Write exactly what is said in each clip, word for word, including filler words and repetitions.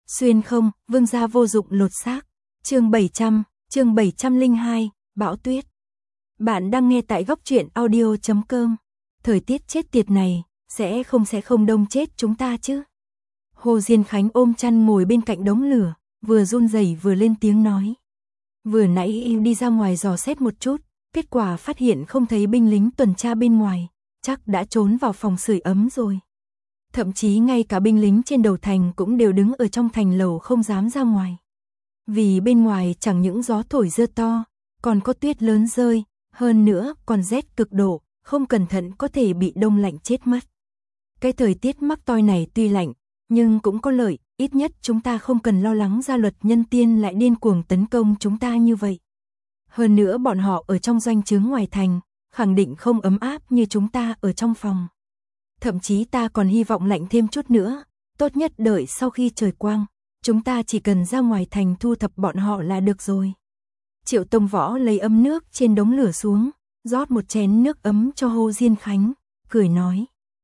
Xuyên không, vương gia vô dụng lột xác. Chương bảy trăm, chương bảy trăm lẻ hai, bão tuyết. Bạn đang nghe tại góc truyện audio chấm com. Thời tiết chết tiệt này, sẽ không sẽ không đông chết chúng ta chứ. Hồ Diên Khánh ôm chăn ngồi bên cạnh đống lửa, vừa run rẩy vừa lên tiếng nói. Vừa nãy yêu đi ra ngoài dò xét một chút, kết quả phát hiện không thấy binh lính tuần tra bên ngoài, chắc đã trốn vào phòng sưởi ấm rồi. Thậm chí ngay cả binh lính trên đầu thành cũng đều đứng ở trong thành lầu không dám ra ngoài. Vì bên ngoài chẳng những gió thổi dưa to, còn có tuyết lớn rơi, hơn nữa còn rét cực độ, không cẩn thận có thể bị đông lạnh chết mất. Cái thời tiết mắc toi này tuy lạnh, nhưng cũng có lợi, ít nhất chúng ta không cần lo lắng gia luật nhân tiên lại điên cuồng tấn công chúng ta như vậy. Hơn nữa bọn họ ở trong doanh trướng ngoài thành, khẳng định không ấm áp như chúng ta ở trong phòng. Thậm chí ta còn hy vọng lạnh thêm chút nữa, tốt nhất đợi sau khi trời quang, chúng ta chỉ cần ra ngoài thành thu thập bọn họ là được rồi. Triệu Tông Võ lấy ấm nước trên đống lửa xuống, rót một chén nước ấm cho Hồ Diên Khánh, cười nói.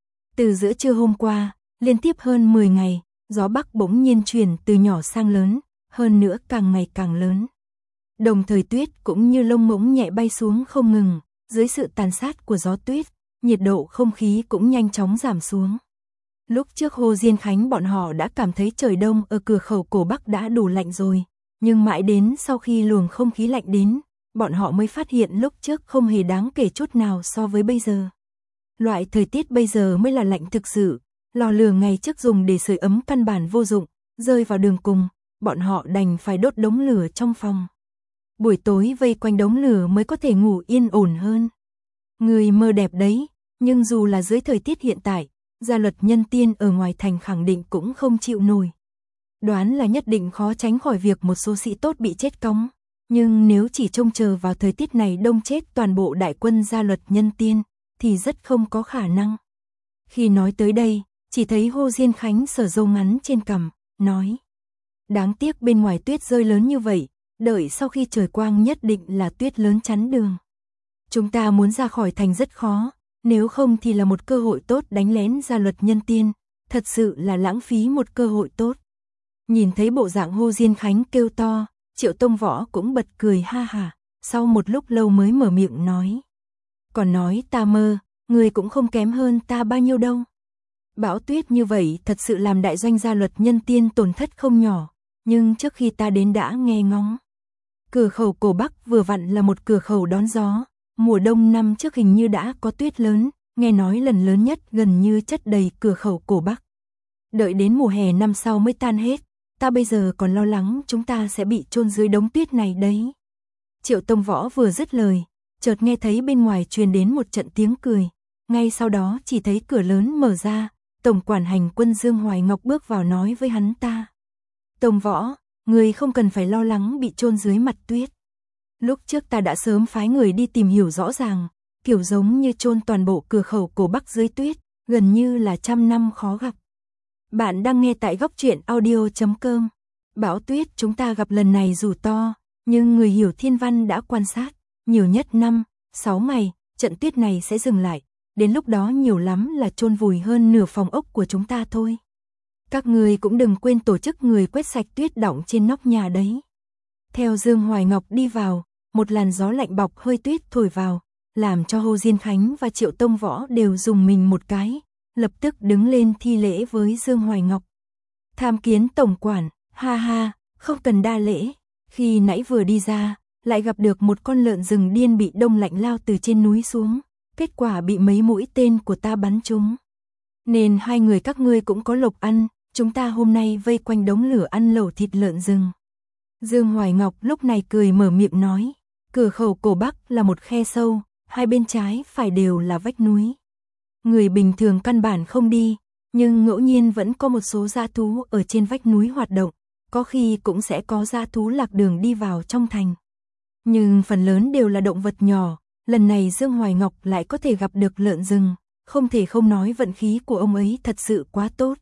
Từ giữa trưa hôm qua, liên tiếp hơn mười ngày, gió bắc bỗng nhiên chuyển từ nhỏ sang lớn, hơn nữa càng ngày càng lớn. Đồng thời tuyết cũng như lông ngỗng nhẹ bay xuống không ngừng, dưới sự tàn sát của gió tuyết, nhiệt độ không khí cũng nhanh chóng giảm xuống. Lúc trước Hồ Diên Khánh bọn họ đã cảm thấy trời đông ở cửa khẩu cổ Bắc đã đủ lạnh rồi, nhưng mãi đến sau khi luồng không khí lạnh đến, bọn họ mới phát hiện lúc trước không hề đáng kể chút nào so với bây giờ. Loại thời tiết bây giờ mới là lạnh thực sự, lò lửa ngày trước dùng để sưởi ấm căn bản vô dụng, rơi vào đường cùng, bọn họ đành phải đốt đống lửa trong phòng. Buổi tối vây quanh đống lửa mới có thể ngủ yên ổn hơn. Người mơ đẹp đấy, nhưng dù là dưới thời tiết hiện tại, gia luật nhân tiên ở ngoài thành khẳng định cũng không chịu nổi. Đoán là nhất định khó tránh khỏi việc một số sĩ tốt bị chết cóng, nhưng nếu chỉ trông chờ vào thời tiết này đông chết toàn bộ đại quân gia luật nhân tiên, thì rất không có khả năng. Khi nói tới đây, chỉ thấy Hồ Diên Khánh sờ râu ngắn trên cằm, nói. Đáng tiếc bên ngoài tuyết rơi lớn như vậy, đợi sau khi trời quang nhất định là tuyết lớn chắn đường. Chúng ta muốn ra khỏi thành rất khó, nếu không thì là một cơ hội tốt đánh lén gia luật nhân tiên, thật sự là lãng phí một cơ hội tốt. Nhìn thấy bộ dạng Hồ Diên Khánh kêu to, Triệu Tông Võ cũng bật cười ha hả, sau một lúc lâu mới mở miệng nói. Còn nói ta mơ, người cũng không kém hơn ta bao nhiêu đâu. Bão tuyết như vậy thật sự làm đại doanh gia luật nhân tiên tổn thất không nhỏ, nhưng trước khi ta đến đã nghe ngóng. Cửa khẩu cổ Bắc vừa vặn là một cửa khẩu đón gió, mùa đông năm trước hình như đã có tuyết lớn, nghe nói lần lớn nhất gần như chất đầy cửa khẩu cổ Bắc. Đợi đến mùa hè năm sau mới tan hết, ta bây giờ còn lo lắng chúng ta sẽ bị chôn dưới đống tuyết này đấy. Triệu Tông Võ vừa dứt lời, chợt nghe thấy bên ngoài truyền đến một trận tiếng cười, ngay sau đó chỉ thấy cửa lớn mở ra, tổng quản hành quân Dương Hoài Ngọc bước vào nói với hắn ta. Tông Võ, người không cần phải lo lắng bị chôn dưới mặt tuyết. Lúc trước ta đã sớm phái người đi tìm hiểu rõ ràng, kiểu giống như chôn toàn bộ cửa khẩu cổ Bắc dưới tuyết, gần như là trăm năm khó gặp. Bạn đang nghe tại góc truyện audio chấm com. Bão tuyết chúng ta gặp lần này dù to, nhưng người hiểu thiên văn đã quan sát, nhiều nhất năm, sáu ngày, trận tuyết này sẽ dừng lại, đến lúc đó nhiều lắm là chôn vùi hơn nửa phòng ốc của chúng ta thôi. Các người cũng đừng quên tổ chức người quét sạch tuyết đọng trên nóc nhà đấy. Theo Dương Hoài Ngọc đi vào, một làn gió lạnh bọc hơi tuyết thổi vào, làm cho Hồ Diên Khánh và Triệu Tông Võ đều dùng mình một cái, lập tức đứng lên thi lễ với Dương Hoài Ngọc. Tham kiến tổng quản, ha ha, không cần đa lễ. Khi nãy vừa đi ra, lại gặp được một con lợn rừng điên bị đông lạnh lao từ trên núi xuống, kết quả bị mấy mũi tên của ta bắn trúng. Nên hai người các ngươi cũng có lộc ăn, chúng ta hôm nay vây quanh đống lửa ăn lẩu thịt lợn rừng. Dương Hoài Ngọc lúc này cười mở miệng nói, cửa khẩu cổ Bắc là một khe sâu, hai bên trái phải đều là vách núi. Người bình thường căn bản không đi, nhưng ngẫu nhiên vẫn có một số dã thú ở trên vách núi hoạt động, có khi cũng sẽ có dã thú lạc đường đi vào trong thành. Nhưng phần lớn đều là động vật nhỏ, lần này Dương Hoài Ngọc lại có thể gặp được lợn rừng, không thể không nói vận khí của ông ấy thật sự quá tốt.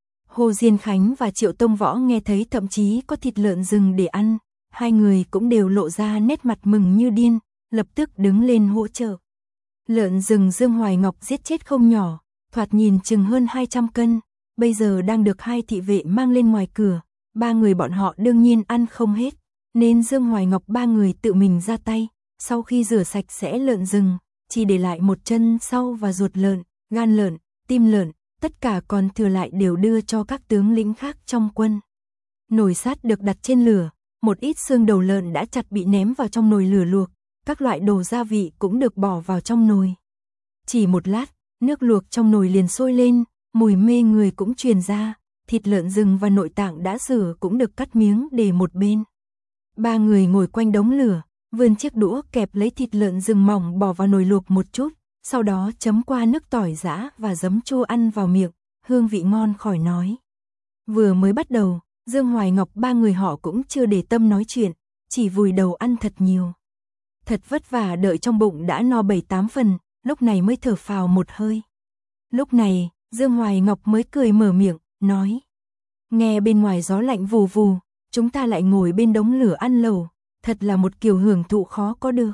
Hồ Diên Khánh và Triệu Tông Võ nghe thấy thậm chí có thịt lợn rừng để ăn, hai người cũng đều lộ ra nét mặt mừng như điên, lập tức đứng lên hỗ trợ. Lợn rừng Dương Hoài Ngọc giết chết không nhỏ, thoạt nhìn chừng hơn hai trăm cân, bây giờ đang được hai thị vệ mang lên ngoài cửa, ba người bọn họ đương nhiên ăn không hết, nên Dương Hoài Ngọc ba người tự mình ra tay, sau khi rửa sạch sẽ lợn rừng, chỉ để lại một chân sau và ruột lợn, gan lợn, tim lợn, tất cả còn thừa lại đều đưa cho các tướng lĩnh khác trong quân. Nồi sắt được đặt trên lửa, một ít xương đầu lợn đã chặt bị ném vào trong nồi lửa luộc, các loại đồ gia vị cũng được bỏ vào trong nồi. Chỉ một lát, nước luộc trong nồi liền sôi lên, mùi mê người cũng truyền ra, thịt lợn rừng và nội tạng đã rửa cũng được cắt miếng để một bên. Ba người ngồi quanh đống lửa, vươn chiếc đũa kẹp lấy thịt lợn rừng mỏng bỏ vào nồi luộc một chút, sau đó chấm qua nước tỏi giã và giấm chua ăn vào miệng, hương vị ngon khỏi nói. Vừa mới bắt đầu, Dương Hoài Ngọc ba người họ cũng chưa để tâm nói chuyện, chỉ vùi đầu ăn thật nhiều. Thật vất vả đợi trong bụng đã no bảy tám phần, lúc này mới thở phào một hơi. Lúc này, Dương Hoài Ngọc mới cười mở miệng, nói. Nghe bên ngoài gió lạnh vù vù, chúng ta lại ngồi bên đống lửa ăn lẩu, thật là một kiểu hưởng thụ khó có được.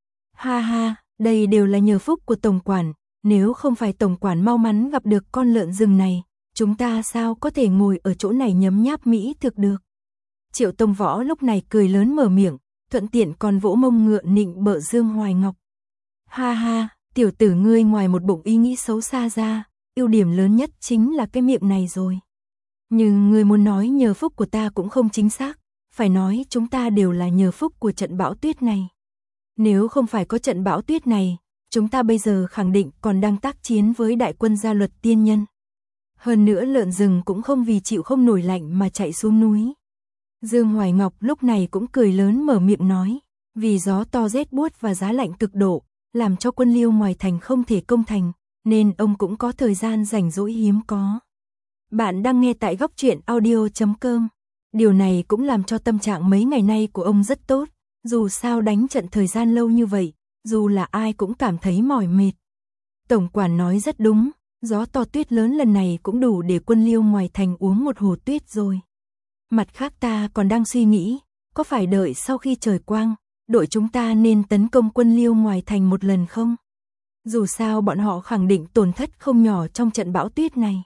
Ha ha, đây đều là nhờ phúc của tổng quản, nếu không phải tổng quản mau mắn gặp được con lợn rừng này, chúng ta sao có thể ngồi ở chỗ này nhấm nháp mỹ thực được. Triệu Tông Võ lúc này cười lớn mở miệng, thuận tiện còn vỗ mông ngựa nịnh bợ Dương Hoài Ngọc. Ha ha, tiểu tử ngươi ngoài một bụng ý nghĩ xấu xa ra, ưu điểm lớn nhất chính là cái miệng này rồi. Nhưng ngươi muốn nói nhờ phúc của ta cũng không chính xác, phải nói chúng ta đều là nhờ phúc của trận bão tuyết này. Nếu không phải có trận bão tuyết này, chúng ta bây giờ khẳng định còn đang tác chiến với đại quân gia luật tiên nhân. Hơn nữa lợn rừng cũng không vì chịu không nổi lạnh mà chạy xuống núi. Dương Hoài Ngọc lúc này cũng cười lớn mở miệng nói, vì gió to rét buốt và giá lạnh cực độ, làm cho quân Liêu ngoài thành không thể công thành, nên ông cũng có thời gian rảnh rỗi hiếm có. Bạn đang nghe tại góc truyện audio chấm com. Điều này cũng làm cho tâm trạng mấy ngày nay của ông rất tốt, dù sao đánh trận thời gian lâu như vậy, dù là ai cũng cảm thấy mỏi mệt. Tổng quản nói rất đúng, gió to tuyết lớn lần này cũng đủ để quân Liêu ngoài thành uống một hồ tuyết rồi. Mặt khác ta còn đang suy nghĩ, có phải đợi sau khi trời quang, đội chúng ta nên tấn công quân Liêu ngoài thành một lần không? Dù sao bọn họ khẳng định tổn thất không nhỏ trong trận bão tuyết này.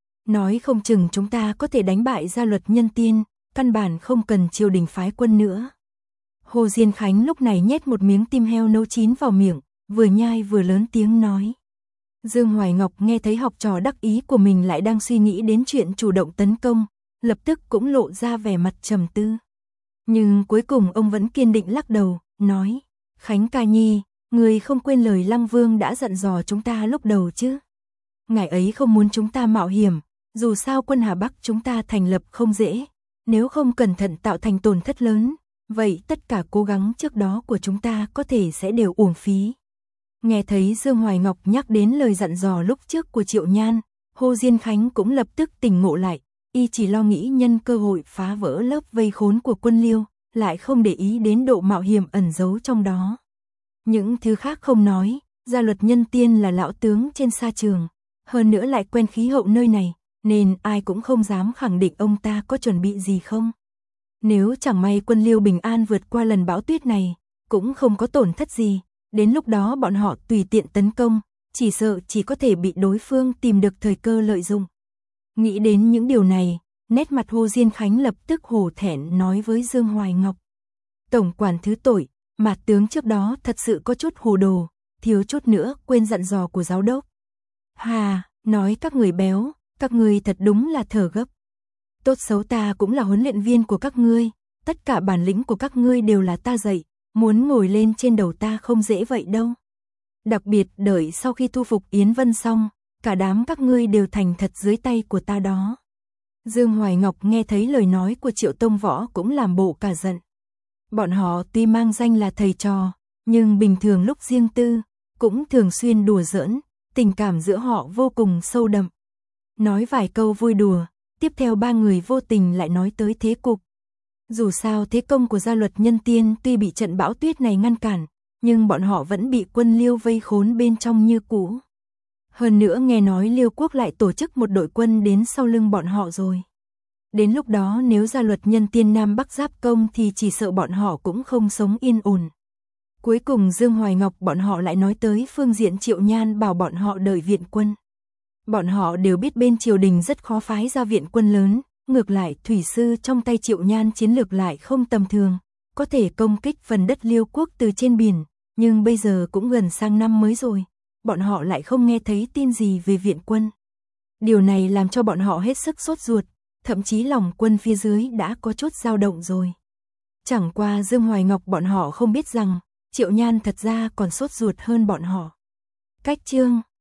Nói không chừng chúng ta có thể đánh bại gia luật nhân tiên, căn bản không cần triều đình phái quân nữa. Hồ Diên Khánh lúc này nhét một miếng tim heo nấu chín vào miệng, vừa nhai vừa lớn tiếng nói. Dương Hoài Ngọc nghe thấy học trò đắc ý của mình lại đang suy nghĩ đến chuyện chủ động tấn công, lập tức cũng lộ ra vẻ mặt trầm tư. Nhưng cuối cùng ông vẫn kiên định lắc đầu, nói, Khánh ca nhi, người không quên lời Lăng Vương đã dặn dò chúng ta lúc đầu chứ. Ngài ấy không muốn chúng ta mạo hiểm, dù sao quân Hà Bắc chúng ta thành lập không dễ, nếu không cẩn thận tạo thành tổn thất lớn, vậy tất cả cố gắng trước đó của chúng ta có thể sẽ đều uổng phí. Nghe thấy Dương Hoài Ngọc nhắc đến lời dặn dò lúc trước của Triệu Nhan, Hồ Diên Khánh cũng lập tức tỉnh ngộ lại, y chỉ lo nghĩ nhân cơ hội phá vỡ lớp vây khốn của quân Liêu, lại không để ý đến độ mạo hiểm ẩn giấu trong đó. Những thứ khác không nói, gia luật nhân tiên là lão tướng trên sa trường, hơn nữa lại quen khí hậu nơi này, nên ai cũng không dám khẳng định ông ta có chuẩn bị gì không. Nếu chẳng may quân Liêu bình an vượt qua lần bão tuyết này, cũng không có tổn thất gì, đến lúc đó bọn họ tùy tiện tấn công, chỉ sợ chỉ có thể bị đối phương tìm được thời cơ lợi dụng. Nghĩ đến những điều này, nét mặt Hồ Diên Khánh lập tức hổ thẹn nói với Dương Hoài Ngọc. Tổng quản thứ tội, Mạt tướng trước đó thật sự có chút hồ đồ, thiếu chút nữa quên dặn dò của giáo đốc. Hà, nói các người béo, các ngươi thật đúng là thở gấp. Tốt xấu ta cũng là huấn luyện viên của các ngươi, tất cả bản lĩnh của các ngươi đều là ta dạy, muốn ngồi lên trên đầu ta không dễ vậy đâu. Đặc biệt đợi sau khi thu phục Yến Vân xong, cả đám các ngươi đều thành thật dưới tay của ta đó. Dương Hoài Ngọc nghe thấy lời nói của Triệu Tông Võ cũng làm bộ cả giận. Bọn họ tuy mang danh là thầy trò, nhưng bình thường lúc riêng tư, cũng thường xuyên đùa giỡn, tình cảm giữa họ vô cùng sâu đậm. Nói vài câu vui đùa, tiếp theo ba người vô tình lại nói tới thế cục. Dù sao thế công của gia luật nhân tiên tuy bị trận bão tuyết này ngăn cản, nhưng bọn họ vẫn bị quân Liêu vây khốn bên trong như cũ. Hơn nữa nghe nói Liêu quốc lại tổ chức một đội quân đến sau lưng bọn họ rồi. Đến lúc đó nếu gia luật nhân tiên Nam Bắc giáp công thì chỉ sợ bọn họ cũng không sống yên ổn. Cuối cùng Dương Hoài Ngọc bọn họ lại nói tới phương diện Triệu Nhan bảo bọn họ đợi viện quân. Bọn họ đều biết bên triều đình rất khó phái ra viện quân lớn, Ngược lại, thủy sư trong tay Triệu Nhan chiến lược lại không tầm thường, có thể công kích phần đất Liêu quốc từ trên biển, nhưng bây giờ cũng gần sang năm mới rồi, bọn họ lại không nghe thấy tin gì về viện quân. Điều này làm cho bọn họ hết sức sốt ruột, thậm chí lòng quân phía dưới đã có chút dao động rồi. Chẳng qua Dương Hoài Ngọc bọn họ không biết rằng, Triệu Nhan thật ra còn sốt ruột hơn bọn họ. Cách chương